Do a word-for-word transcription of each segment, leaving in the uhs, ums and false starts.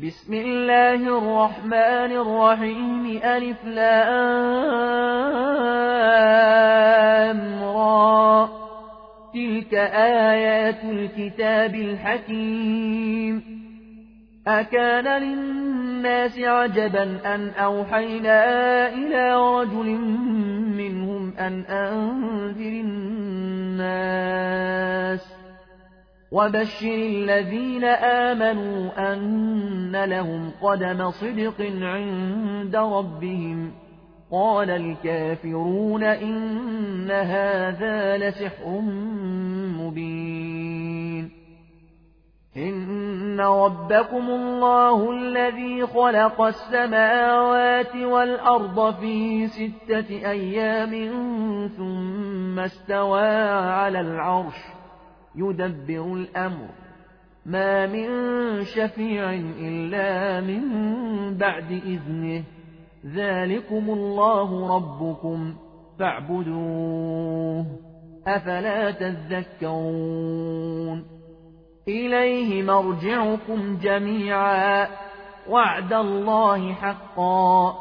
بسم الله الرحمن الرحيم ألف لام را تلك آيات الكتاب الحكيم أكان للناس عجبا أن أوحينا إلى رجل منهم أن أنذر الناس وبشر الذين آمنوا أن لهم قدم صدق عند ربهم قال الكافرون إن هذا لسحر مبين إن ربكم الله الذي خلق السماوات والأرض في ستة أيام ثم استوى على العرش يدبر الأمر ما من شفيع إلا من بعد إذنه ذلكم الله ربكم فاعبدوه أفلا تذكرون إليه مرجعكم جميعا وعد الله حقا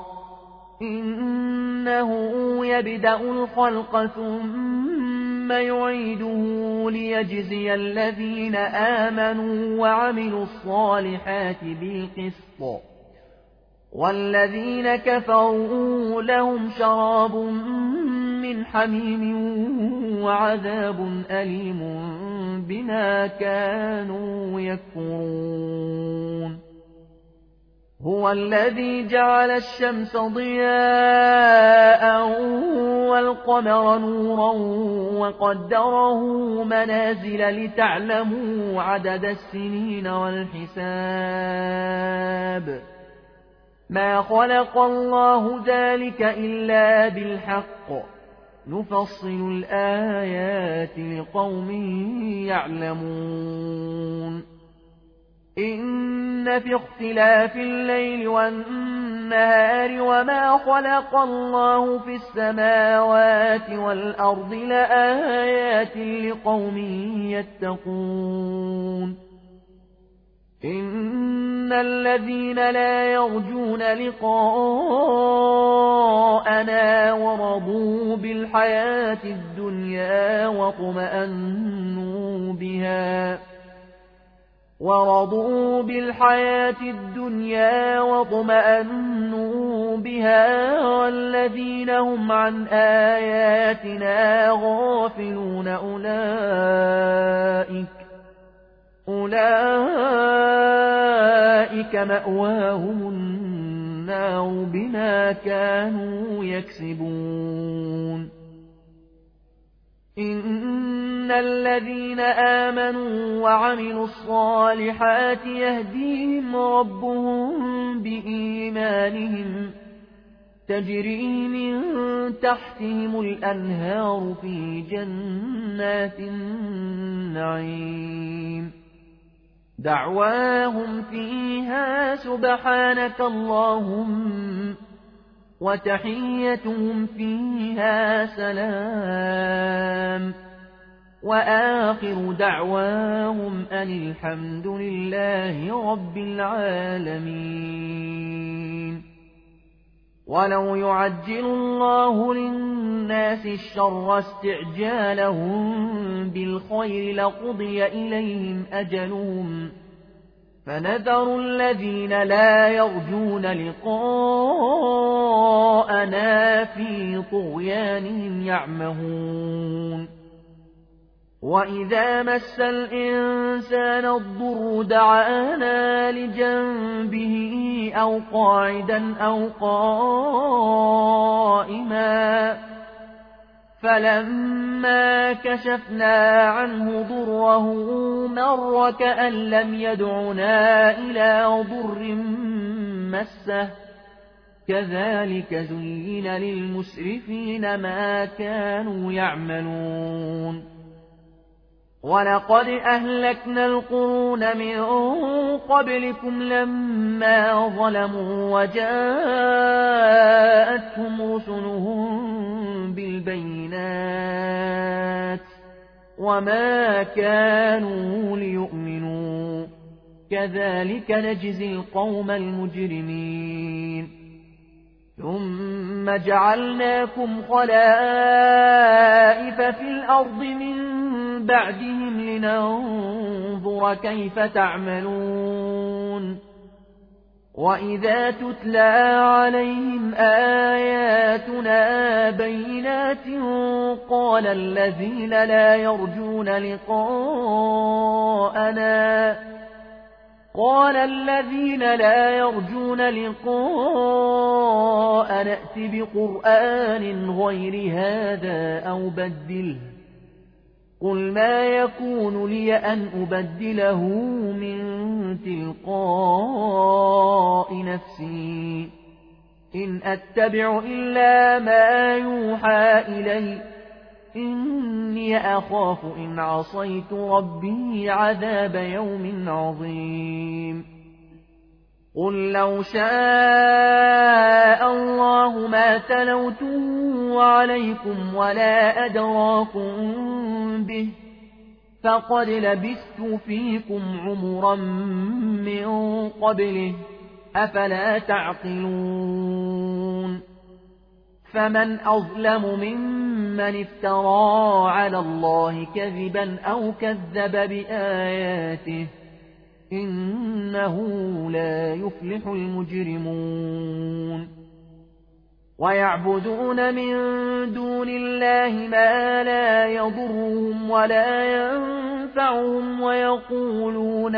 إنه يبدأ الخلق ثم يعيده ليجزي الذين آمنوا وعملوا الصالحات بالقسط والذين كفروا لهم شراب من حميم وعذاب أليم بما كانوا يكفرون هو الذي جعل الشمس ضياء والقمر نورا وقدره منازل لتعلموا عدد السنين والحساب ما خلق الله ذلك إلا بالحق نفصل الآيات لقوم يعلمون إن في اختلاف الليل والنهار وما خلق الله في السماوات والأرض لآيات لقوم يتقون إن الذين لا يرجون لقاءنا ورضوا بالحياة الدنيا واطمأنوا بها ورضوا بالحياة الدنيا واطمأنوا بها والذين هم عن آياتنا غافلون أولئك أولئك مأواهم النار بما كانوا يكسبون إن الذين آمنوا وعملوا الصالحات يهديهم ربهم بإيمانهم تجري من تحتهم الأنهار في جنات النعيم دعواهم فيها سبحانك اللهم وتحيتهم فيها سلام وآخر دعواهم أن الحمد لله رب العالمين ولو يعجل الله للناس الشر استعجالهم بالخير لقضي إليهم أجلهم فنذر الذين لا يرجون لقاءنا في طغيانهم يعمهون وإذا مس الإنسان الضر دعانا لجنبه أو قاعدا أو قائما فلما كشفنا عنه ضره مر كأن لم يدعنا إلى ضر مسه كذلك زين للمسرفين ما كانوا يعملون ولقد أهلكنا القرون من قبلكم لما ظلموا وجاءتهم رسلهم بالبينات وما كانوا ليؤمنوا كذلك نجزي القوم المجرمين ثم جعلناكم خلائف في الأرض من بعدهم لننظر كيف تعملون وإذا تتلى عليهم آياتنا بينات قال الذين لا يرجون لقاءنا قال الذين لا يرجون لقاء نأت بقرآن غير هذا أو بدله قل ما يكون لي أن أبدله من تلقاء نفسي إن أتبع إلا ما يوحى إلي إني أخاف إن عصيت ربي عذاب يوم عظيم قل لو شاء الله ما تلوته عليكم ولا أدراكم به فقد لبثت فيكم عمرا من قبله أفلا تعقلون فمن أظلم ممن افترى على الله كذبا أو كذب بآياته إنه لا يفلح المجرمون ويعبدون من دون الله ما لا يضرهم ولا ينفعهم ويقولون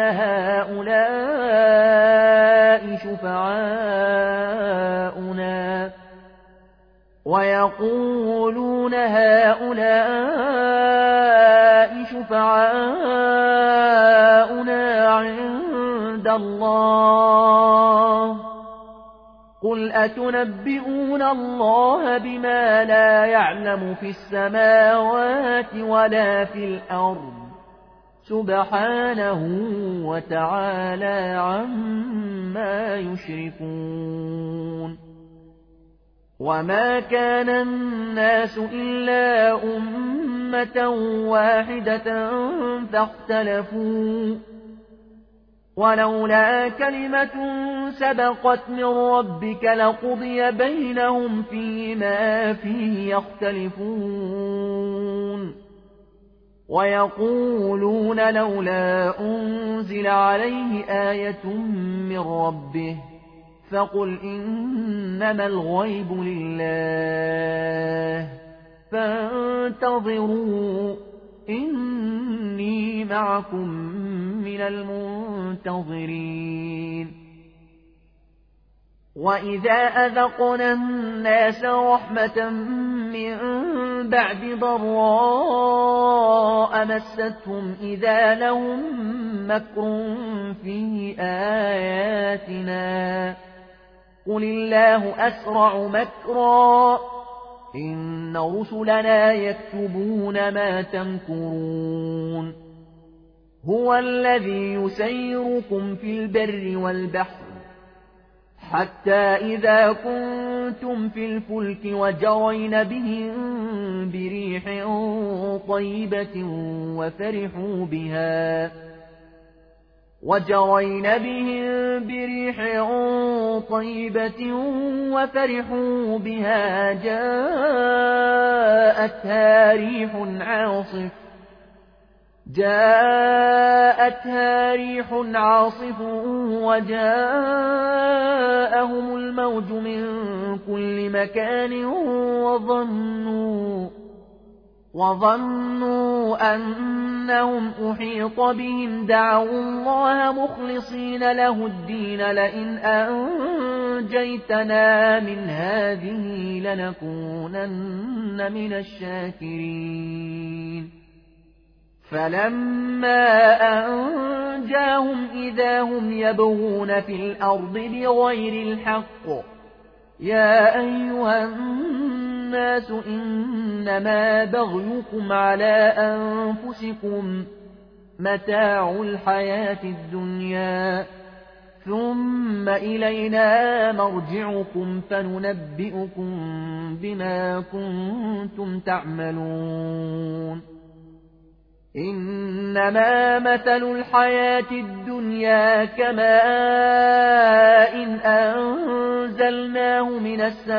هؤلاء شفعاؤنا ويقولون هؤلاء شفعاؤنا عند الله قل أتنبئون الله بما لا يعلم في السماوات ولا في الأرض سبحانه وتعالى عما يشركون وما كان الناس إلا أمة واحدة فاختلفوا ولولا كلمة سبقت من ربك لقضي بينهم فيما فيه يختلفون ويقولون لولا أنزل عليه آية من ربه فقل إنما الغيب لله فانتظروا إني معكم من المنتظرين وإذا أذقنا الناس رحمة من بعد ضراء مستهم إذا لهم مكر في آياتنا قل الله أسرع مكرا إن رسلنا يكتبون ما تمكرون هو الذي يسيركم في البر والبحر حتى إذا كنتم في الفلك وجرين بهم بريح طيبة وفرحوا بها وجرين بهم بريح طيبة وفرحوا بها جاءتها ريح عاصف جاءتها ريح عاصف وجاءهم الموج من كل مكان وظنوا وظنوا أنهم أحيط بهم دعوا الله مخلصين له الدين لئن أنجيتنا من هذه لنكونن من الشاكرين فلما أنجاهم إذا هم يبغون في الأرض بغير الحق يا أيها الناس إنما بغيكم على أنفسكم متاع الحياة الدنيا ثم إلينا مرجعكم فننبئكم بما كنتم تعملون إنما مثل الحياة الدنيا كماء إن أنزلناه من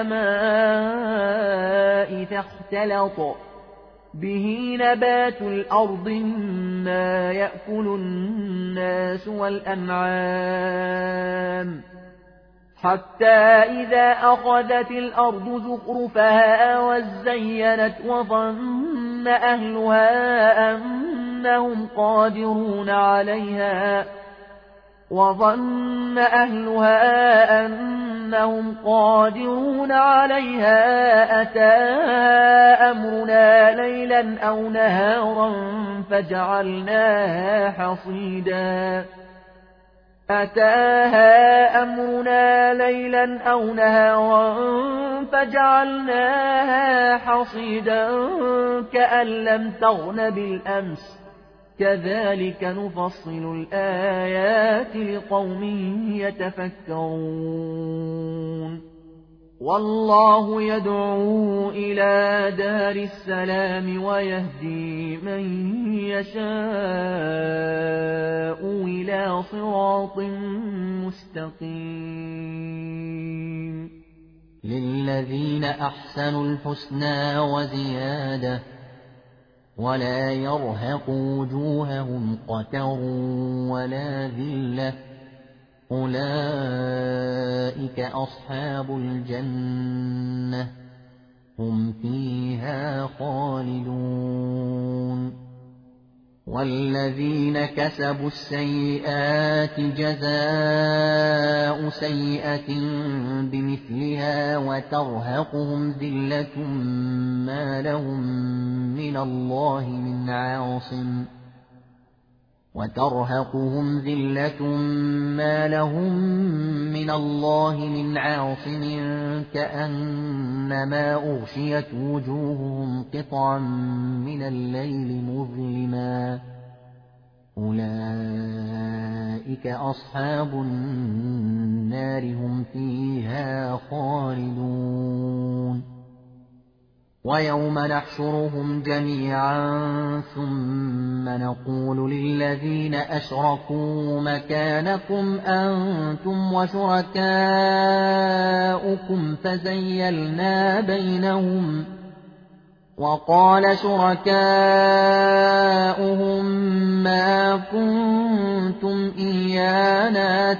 السماء فاختلط به نبات الأرض مما يأكل الناس والأنعام حتى إذا أخذت الأرض زخرفها وزينت وظن أهلها أنهم قادرون عليها وظن أهلها أنهم قادرون عليها أتاها أمرنا ليلا أو نهارا فجعلناها حصيدا أتاها أمرنا ليلا أو نهارا فجعلناها حصيدا كأن لم تغن بالأمس كذلك نفصل الآيات لقوم يتفكرون والله يدعو إلى دار السلام ويهدي من يشاء إلى صراط مستقيم للذين أحسنوا الحسنى وزيادة ولا يرهق وجوههم قتر ولا ذلة أولئك أصحاب الجنة هم فيها خالدون والذين كسبوا السيئات جزاء سيئة بمثلها وترهقهم ذلة ما لهم من الله من عاصم وترهقهم ذلة ما لهم من الله من عاصم كأنما أغشيت وجوههم قطعا من الليل مظلما أولئك أصحاب النار هم فيها خالدون ويوم نحشرهم جميعا ثم نقول للذين أشركوا مكانكم أنتم وشركاؤكم فزيلنا بينهم وقال شركاؤهم ما كنتم إيانا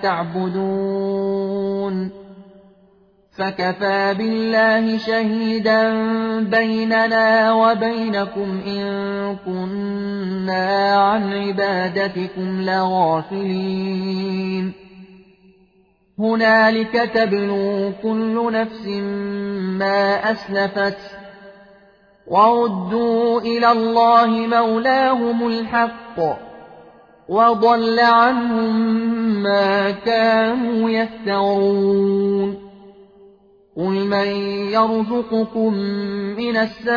تعبدون فكفى بالله شهيدا بيننا وبينكم إن كنا عن عبادتكم لغافلين هنالك تبلو كل نفس ما أسلفت وردوا إلى الله مولاهم الحق وضل عنهم ما كانوا يفترون قل من يرزقكم من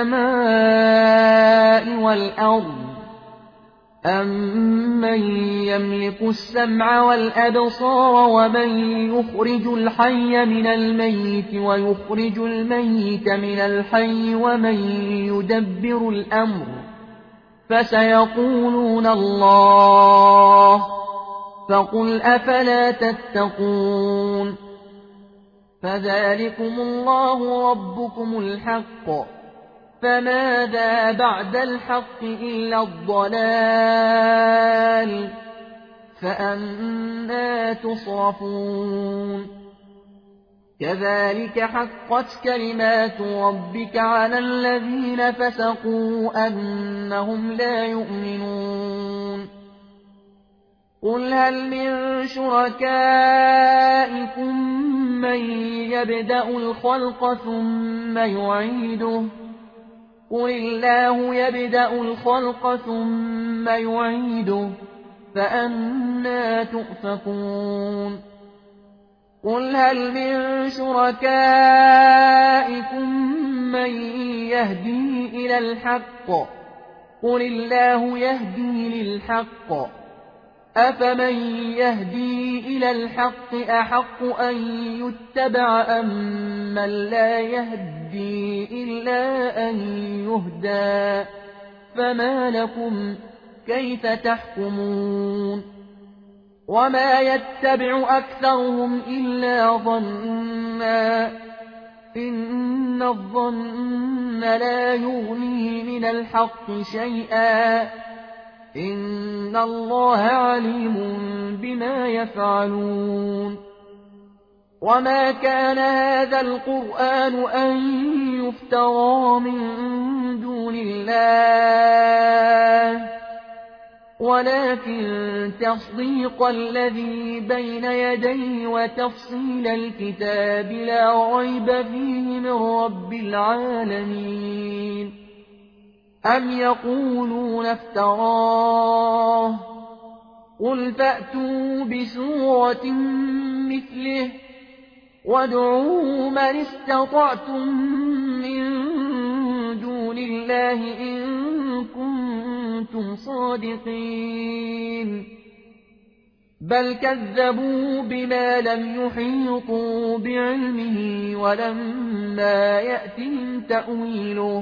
السماء والأرض أمن يملك السمع والأبصار ومن يخرج الحي من الميت ويخرج الميت من الحي ومن يدبر الأمر فسيقولون الله فقل أفلا تتقون فذلكم الله ربكم الحق فماذا بعد الحق إلا الضلال فأنى تصرفون كذلك حقت كلمات ربك على الذين فسقوا أنهم لا يؤمنون قل هل من شركائكم من يبدأ الخلق ثم يعيده قل الله يبدأ الخلق ثم يعيده فأنى تؤفكون قل هل من شركائكم من يهدي إلى الحق قل الله يهدي للحق أفمن يهدي إلى الحق أحق أن يتبع أم من لا يهدي إلا أن يهدى فما لكم كيف تحكمون وما يتبع أكثرهم إلا ظنا إن الظن لا يغني من الحق شيئا إن الله عليم بما يفعلون وما كان هذا القرآن أن يفترى من دون الله ولكن تصديق الذي بين يديه وتفصيل الكتاب لا ريب فيه من رب العالمين أم يقولون افتراه قل فأتوا بسورة مثله وادعوا من استطعتم من دون الله إن كنتم صادقين بل كذبوا بما لم يحيطوا بعلمه ولما يأتهم تأويله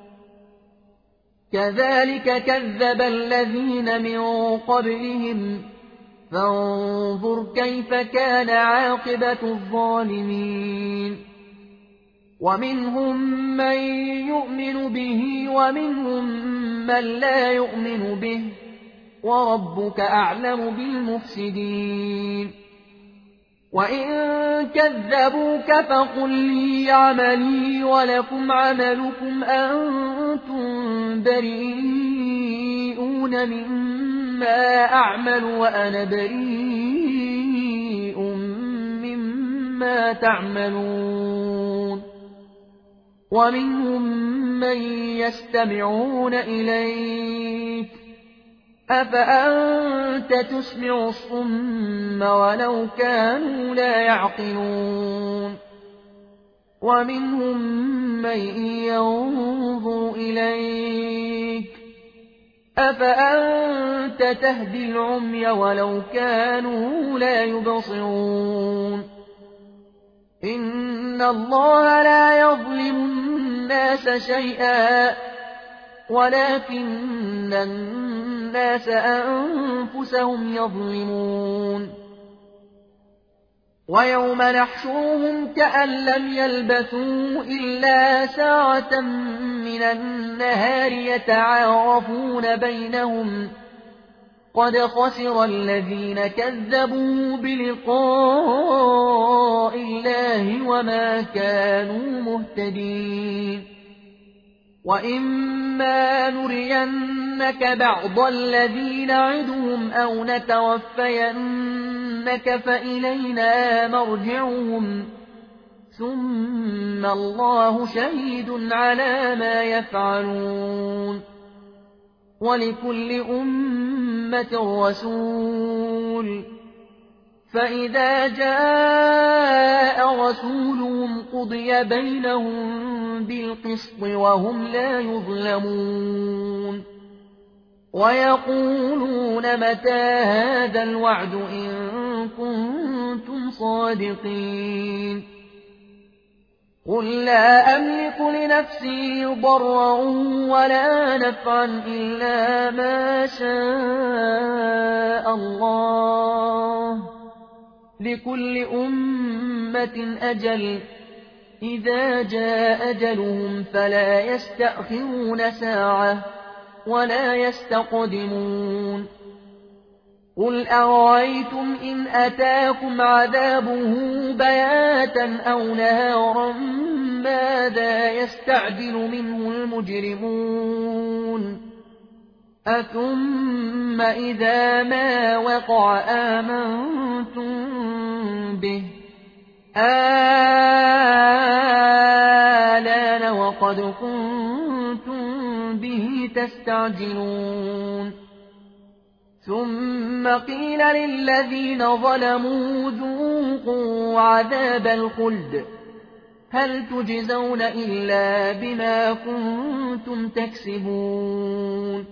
كذلك كذب الذين من قبلهم فانظر كيف كان عاقبة الظالمين ومنهم من يؤمن به ومنهم من لا يؤمن به وربك أعلم بالمفسدين وإن كذبوك فقل لي عملي ولكم عملكم أنتم بريئون مما أعمل وأنا بريء مما تعملون ومنهم من يستمعون إليك أفأنت تسمع الصم ولو كانوا لا يعقلون ومنهم من ينظر إليك أفأنت تهدي العمي ولو كانوا لا يبصرون إن الله لا يظلم الناس شيئا ولكن الناس أنفسهم يظلمون ويوم نحشرهم كأن لم يلبثوا إلا ساعة من النهار يتعارفون بينهم قد خسر الذين كذبوا بلقاء الله وما كانوا مهتدين وإما نرينك بعض الذين نعدهم أو نتوفينك فإلينا مرجعهم ثم الله شهيد على ما يفعلون ولكل أمة رسول فإذا جاء رسولهم قضي بينهم بالقسط وهم لا يظلمون ويقولون متى هذا الوعد إن كنتم صادقين قل لا أملك لنفسي ضرا ولا نفعا إلا ما شاء الله لكل أمة أجل إذا جاء أجلهم فلا يستأخرون ساعة ولا يستقدمون قل أرأيتم إن أتاكم عذابه بياتا أو نهارا ماذا يستعجل منه المجرمون أثم إذا ما وقع آمنتم به آلان وقد كنتم به تستعجلون ثم قيل للذين ظلموا ذوقوا عذاب الخلد هل تجزون إلا بما كنتم تكسبون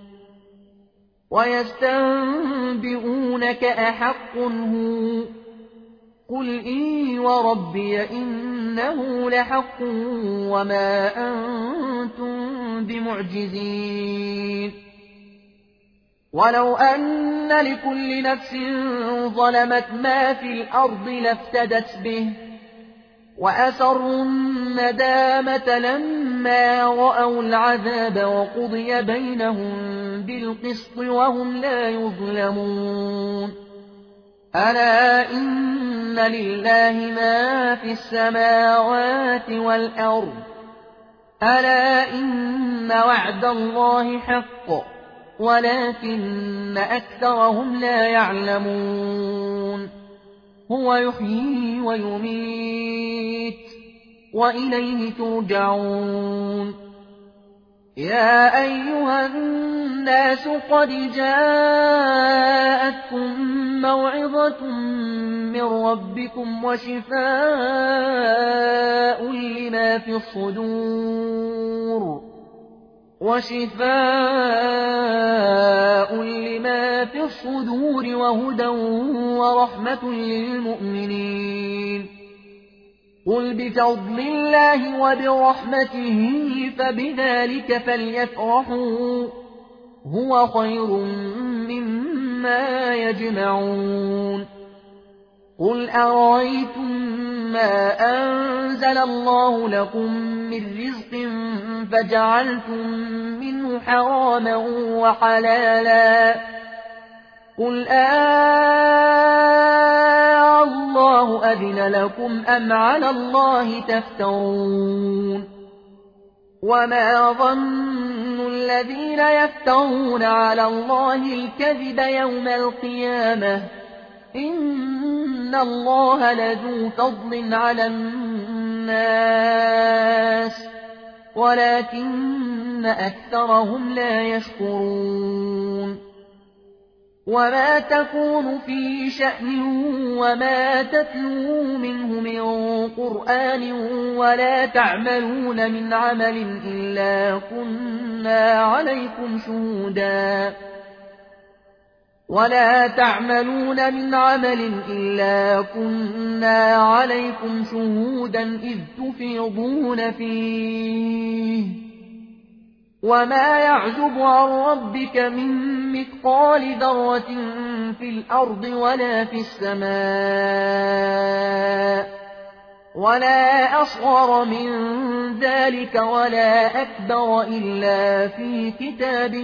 ويستنبئونك أحق هو قل إي وربي إنه لحق وما أنتم بمعجزين ولو أن لكل نفس ظلمت ما في الأرض لافتدت به وأسروا الندامة لما رأوا العذاب وقضي بينهم بالقسط وهم لا يظلمون ألا إن لله ما في السماوات والأرض ألا إن وعد الله حق ولكن أكثرهم لا يعلمون هو يحيي ويميت وإليه ترجعون يا أيها الناس قد جاءتكم موعظة من ربكم وشفاء لما في الصدور وشفاء لما في الصدور وهدى ورحمة للمؤمنين قل بفضل الله وبرحمته فبذلك فليفرحوا هو خير مما يجمعون قل أرأيتم ما أنزل الله لكم من رزق فجعلتم منه حراما وحلالا قل آه الله أذن لكم أم على الله تفترون وما ظن الذين يفترون على الله الكذب يوم القيامة إن الله لذو فضل على الناس ولكن أكثرهم لا يشكرون وما تكون في شأن وما تتلو منه من قرآن ولا تعملون من عمل إلا كنا عليكم شهودا ولا تعملون من عمل إلا كنا عليكم شهودا إذ تفيضون فيه وما يعزب عن ربك من مثقال ذرة في الأرض ولا في السماء ولا أصغر من ذلك ولا أكبر إلا في كتاب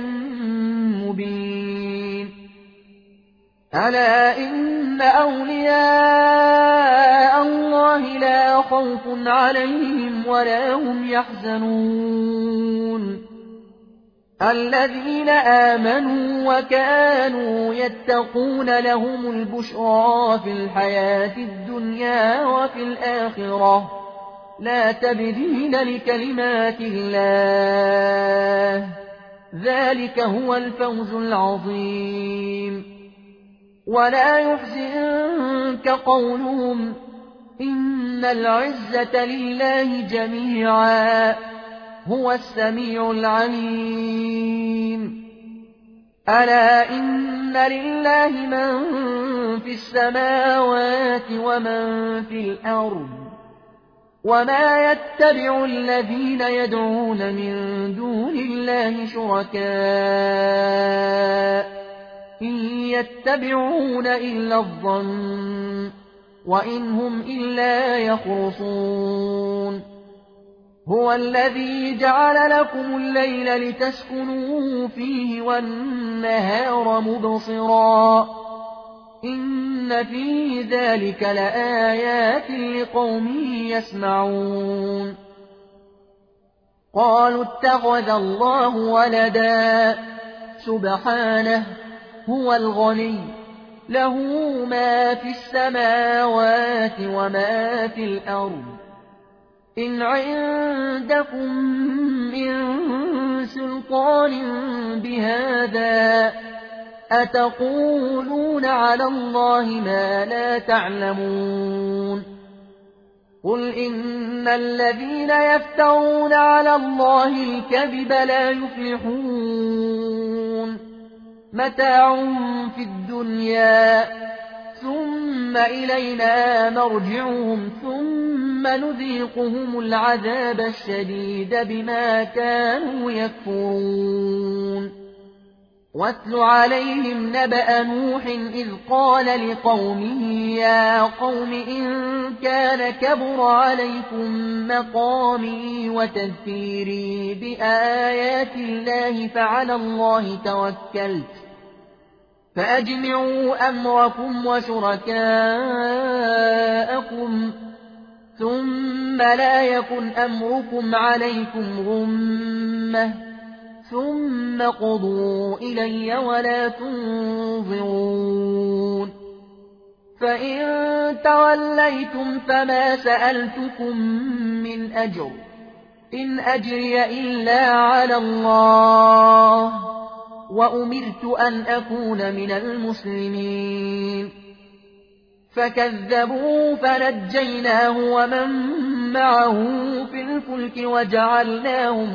مبين ألا إن أولياء الله لا خوف عليهم ولا هم يحزنون الذين آمنوا وكانوا يتقون لهم البشرى في الحياة الدنيا وفي الآخرة لا تبديل لكلمات الله ذلك هو الفوز العظيم ولا يحزنك قولهم إن العزة لله جميعا هو السميع العليم ألا إن لله من في السماوات ومن في الأرض وما يتبع الذين يدعون من دون الله شركاء إن يتبعون إلا الظن وإن هم إلا يخرصون هو الذي جعل لكم الليل لتسكنوا فيه والنهار مبصرا إن في ذلك لآيات لقوم يسمعون قالوا اتخذ الله ولدا سبحانه هو الغني له ما في السماوات وما في الأرض إن عندكم من سلطان بهذا أتقولون على الله ما لا تعلمون قل إن الذين يفترون على الله الكذب لا يفلحون متاع في الدنيا ثم إلينا مرجعهم ثم نذيقهم العذاب الشديد بما كانوا يكفرون واتل عليهم نبأ نوح إذ قال لقومه يا قوم إن كان كبر عليكم مقامي وتذكيري بآيات الله فعلى الله توكلت فأجمعوا أمركم وشركاءكم ثم لا يكن أمركم عليكم غمة ثم قضوا إلي ولا تنظرون فإن توليتم فما سألتكم من أجر إن أجري إلا على الله وأمرت أن أكون من المسلمين فكذبوا فنجيناه ومن معه في الفلك وجعلناهم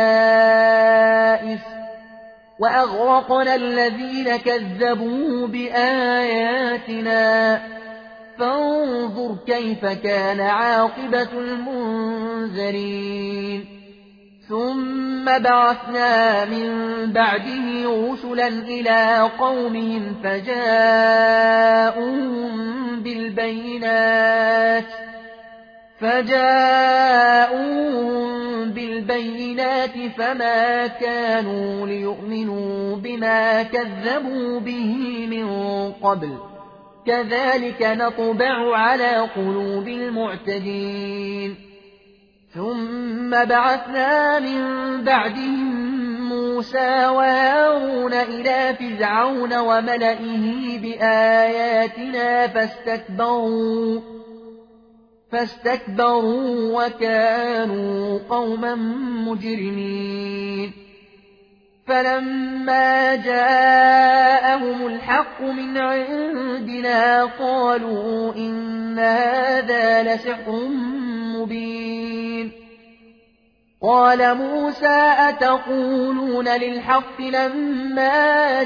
خلائف وأغرقنا الذين كذبوا بآياتنا فانظر كيف كان عاقبة المنذرين ثم بعثنا من بعده رسلا إلى قومهم فجاءوهم بالبينات فجاءوهم بالبينات فما كانوا ليؤمنوا بما كذبوا به من قبل كذلك نطبع على قلوب المعتدين ثم بعثنا من بعدهم موسى وهارون إلى فرعون وملئه بآياتنا فاستكبروا فاستكبروا وكانوا قوما مجرمين فلما جاءهم الحق من عندنا قالوا إن هذا لسحر مبين قال موسى أتقولون للحق لما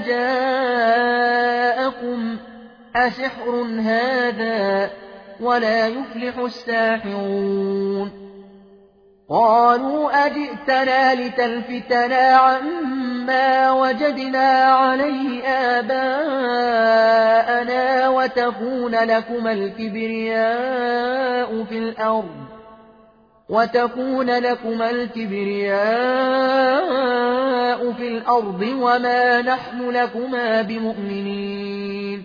جاءكم أسحر هذا ولا يفلح الساحرون قالوا أجئتنا لتلفتنا عما وجدنا عليه آباءنا وتكون لكما الكبرياء في الأرض وتكون لكما الكبرياء في الأرض وما نحن لكما بمؤمنين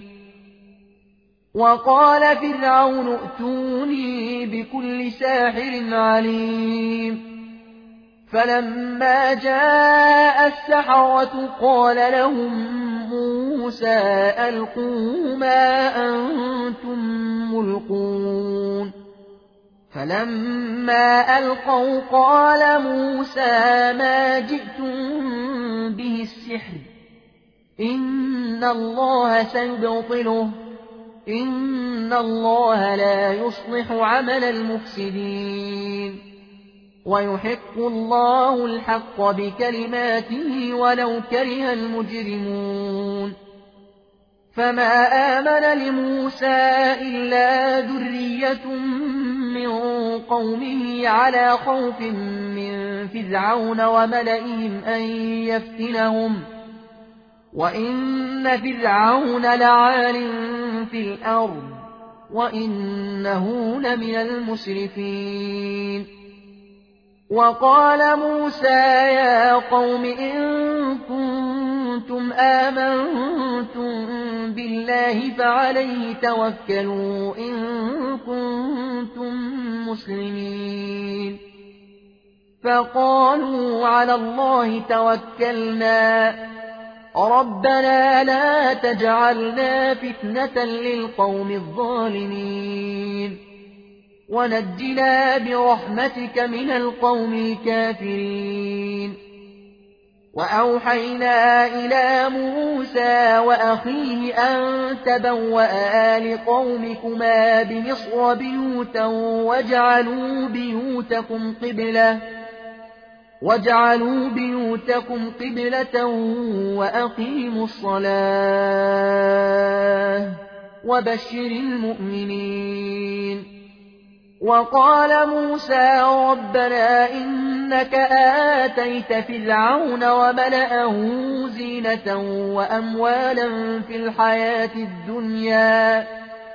وقال فرعون ائتوني بكل ساحر عليم فلما جاء السحرة قال لهم موسى ألقوا ما أنتم ملقون فلما ألقوا قال موسى ما جئتم به السحر إن الله سيبطله إن الله لا يصلح عمل المفسدين ويحق الله الحق بكلماته ولو كره المجرمون فما آمن لموسى إلا ذرية من قومه على خوف من فرعون وملئهم أن يفتنهم وإن فرعون لعال في الأرض وإنه لمن المسرفين وقال موسى يا قوم إن كنتم آمنتم بالله فعليه توكلوا إن كنتم مسلمين فقالوا على الله توكلنا ربنا لا تجعلنا فتنة للقوم الظالمين ونجنا برحمتك من القوم الكافرين وأوحينا إلى موسى وأخيه أن تبوأ لقومكما بمصر بيوتا واجعلوا بيوتكم قبلة واجعلوا بيوتكم قبلة وأقيموا الصلاة وبشر المؤمنين وقال موسى ربنا إنك آتيت فرعون وملأه زينة وأموالا في الحياة الدنيا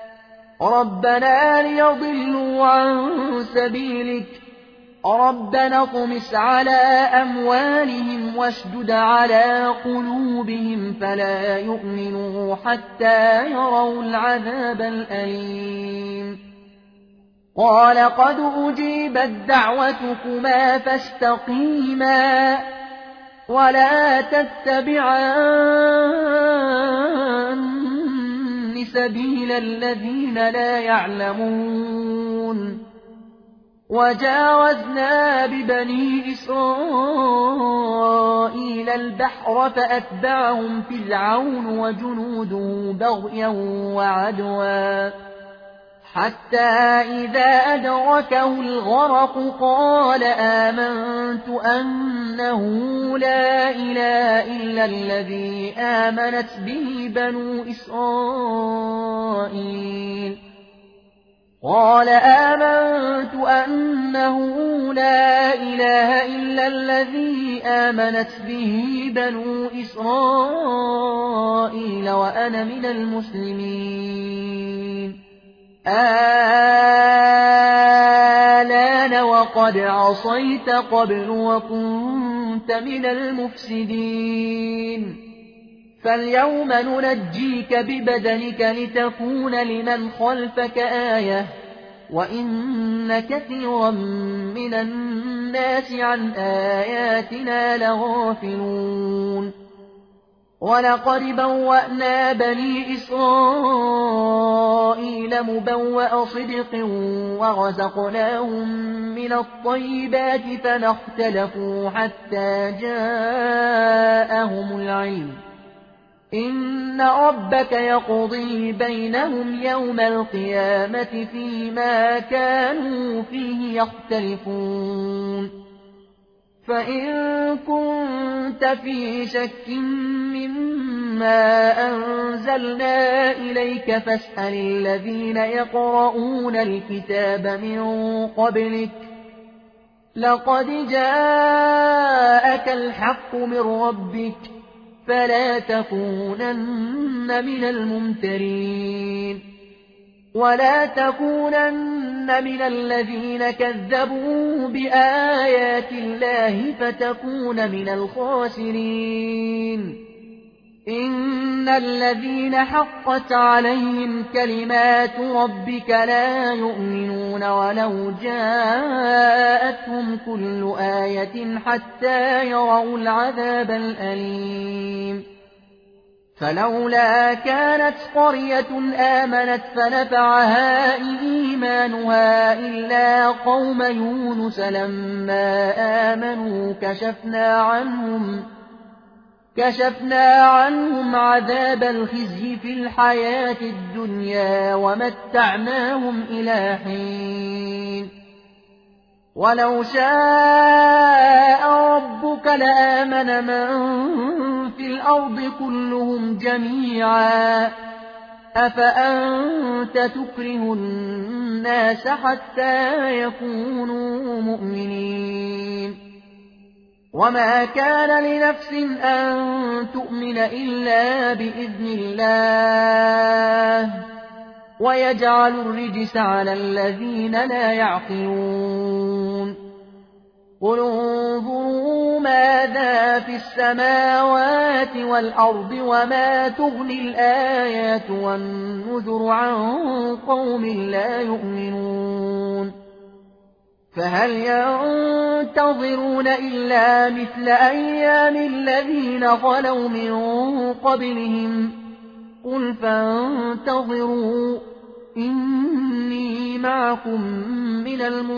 ربنا ليضلوا عن سبيلك ربنا اطمس على أموالهم واشدد على قلوبهم فلا يؤمنوا حتى يروا العذاب الأليم قال قد أجيبت دعوتكما فاستقيما ولا تتبعان سبيل الذين لا يعلمون وجاوزنا ببني إسرائيل البحر فأتبعهم فرعون وجنوده بغيا وعدوا حتى إذا أدركه الغرق قال آمنت أنه لا إله إلا الذي آمنت به بنو إسرائيل قال آمنت أنه لا إله إلا الذي آمنت به بنو إسرائيل وأنا من المسلمين آلان وقد عصيت قبل وكنت من المفسدين فاليوم ننجيك ببدنك لتكون لمن خلفك آية وإن كثيرا من الناس عن آياتنا لغافلون ولقد بوأنا بني إسرائيل مبوأ صدق ورزقناهم من الطيبات فما اختلفوا حتى جاءهم العلم إن ربك يقضي بينهم يوم القيامة فيما كانوا فيه يختلفون فإن كنت في شك مما أنزلنا إليك فاسأل الذين يقرؤون الكتاب من قبلك لقد جاءك الحق من ربك فلا تكونن من الممترين ولا تكونن من الذين كذبوا بآيات الله فتكون من الخاسرين إن الذين حقت عليهم كلمات ربك لا يؤمنون ولو جاءتهم كل آية حتى يروا العذاب الأليم فلولا كانت قرية آمنت فنفعها إيمانها إلا قوم يونس لما آمنوا كشفنا عنهم كشفنا عنهم عذاب الخزي في الحياة الدنيا ومتعناهم إلى حين ولو شاء ربك لآمن من في الأرض كلهم جميعا أفأنت تكره الناس حتى يكونوا مؤمنين وما كان لنفس أن تؤمن إلا بإذن الله ويجعل الرجس على الذين لا يعقلون قل انظروا ماذا في السماوات والأرض وما تغني الآيات والنذر عن قوم لا يؤمنون فهل ينتظرون إلا مثل أيام الذين خلوا من قبلهم قل فانتظروا إني معكم من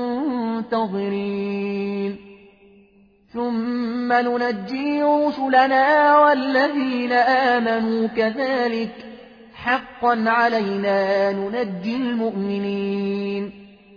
المنتظرين ثم ننجي رسلنا والذين آمنوا كذلك حقا علينا ننجي المؤمنين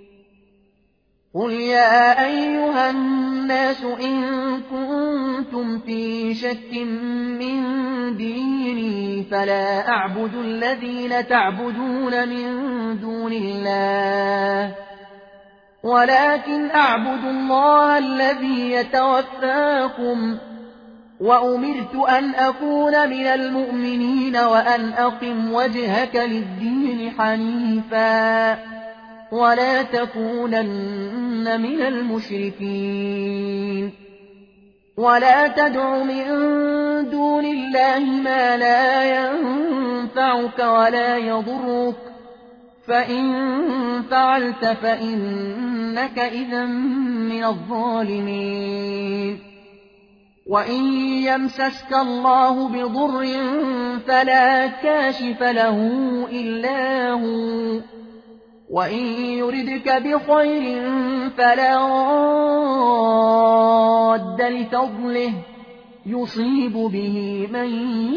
قل يا أيها الناس إن كنتم في شك من ديني فلا أعبد الذين تعبدون من دون الله ولكن أعبدوا الله الذي يتوفاكم وأمرت أن أكون من المؤمنين وأن أقم وجهك للدين حنيفا ولا تكونن من المشركين ولا تدع من دون الله ما لا ينفعك ولا يضرك فإن فعلت فإنك إذا من الظالمين وإن يمسسك الله بضر فلا كاشف له إلا هو وإن يردك بخير فلا راد لفضله يصيب به من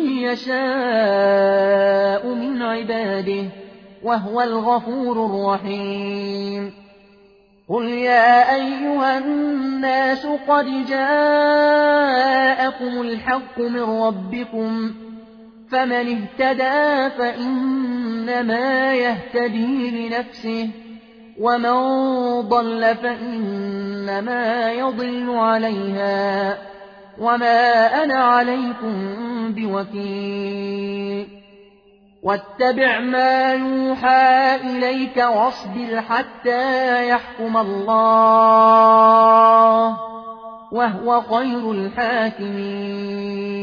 يشاء من عباده وهو الغفور الرحيم قل يا أيها الناس قد جاءكم الحق من ربكم فمن اهتدى فإنما يهتدي لنفسه ومن ضل فإنما يضل عليها وما أنا عليكم بوكيل واتبع ما يوحى إليك واصبر حتى يحكم الله وهو خير الحاكمين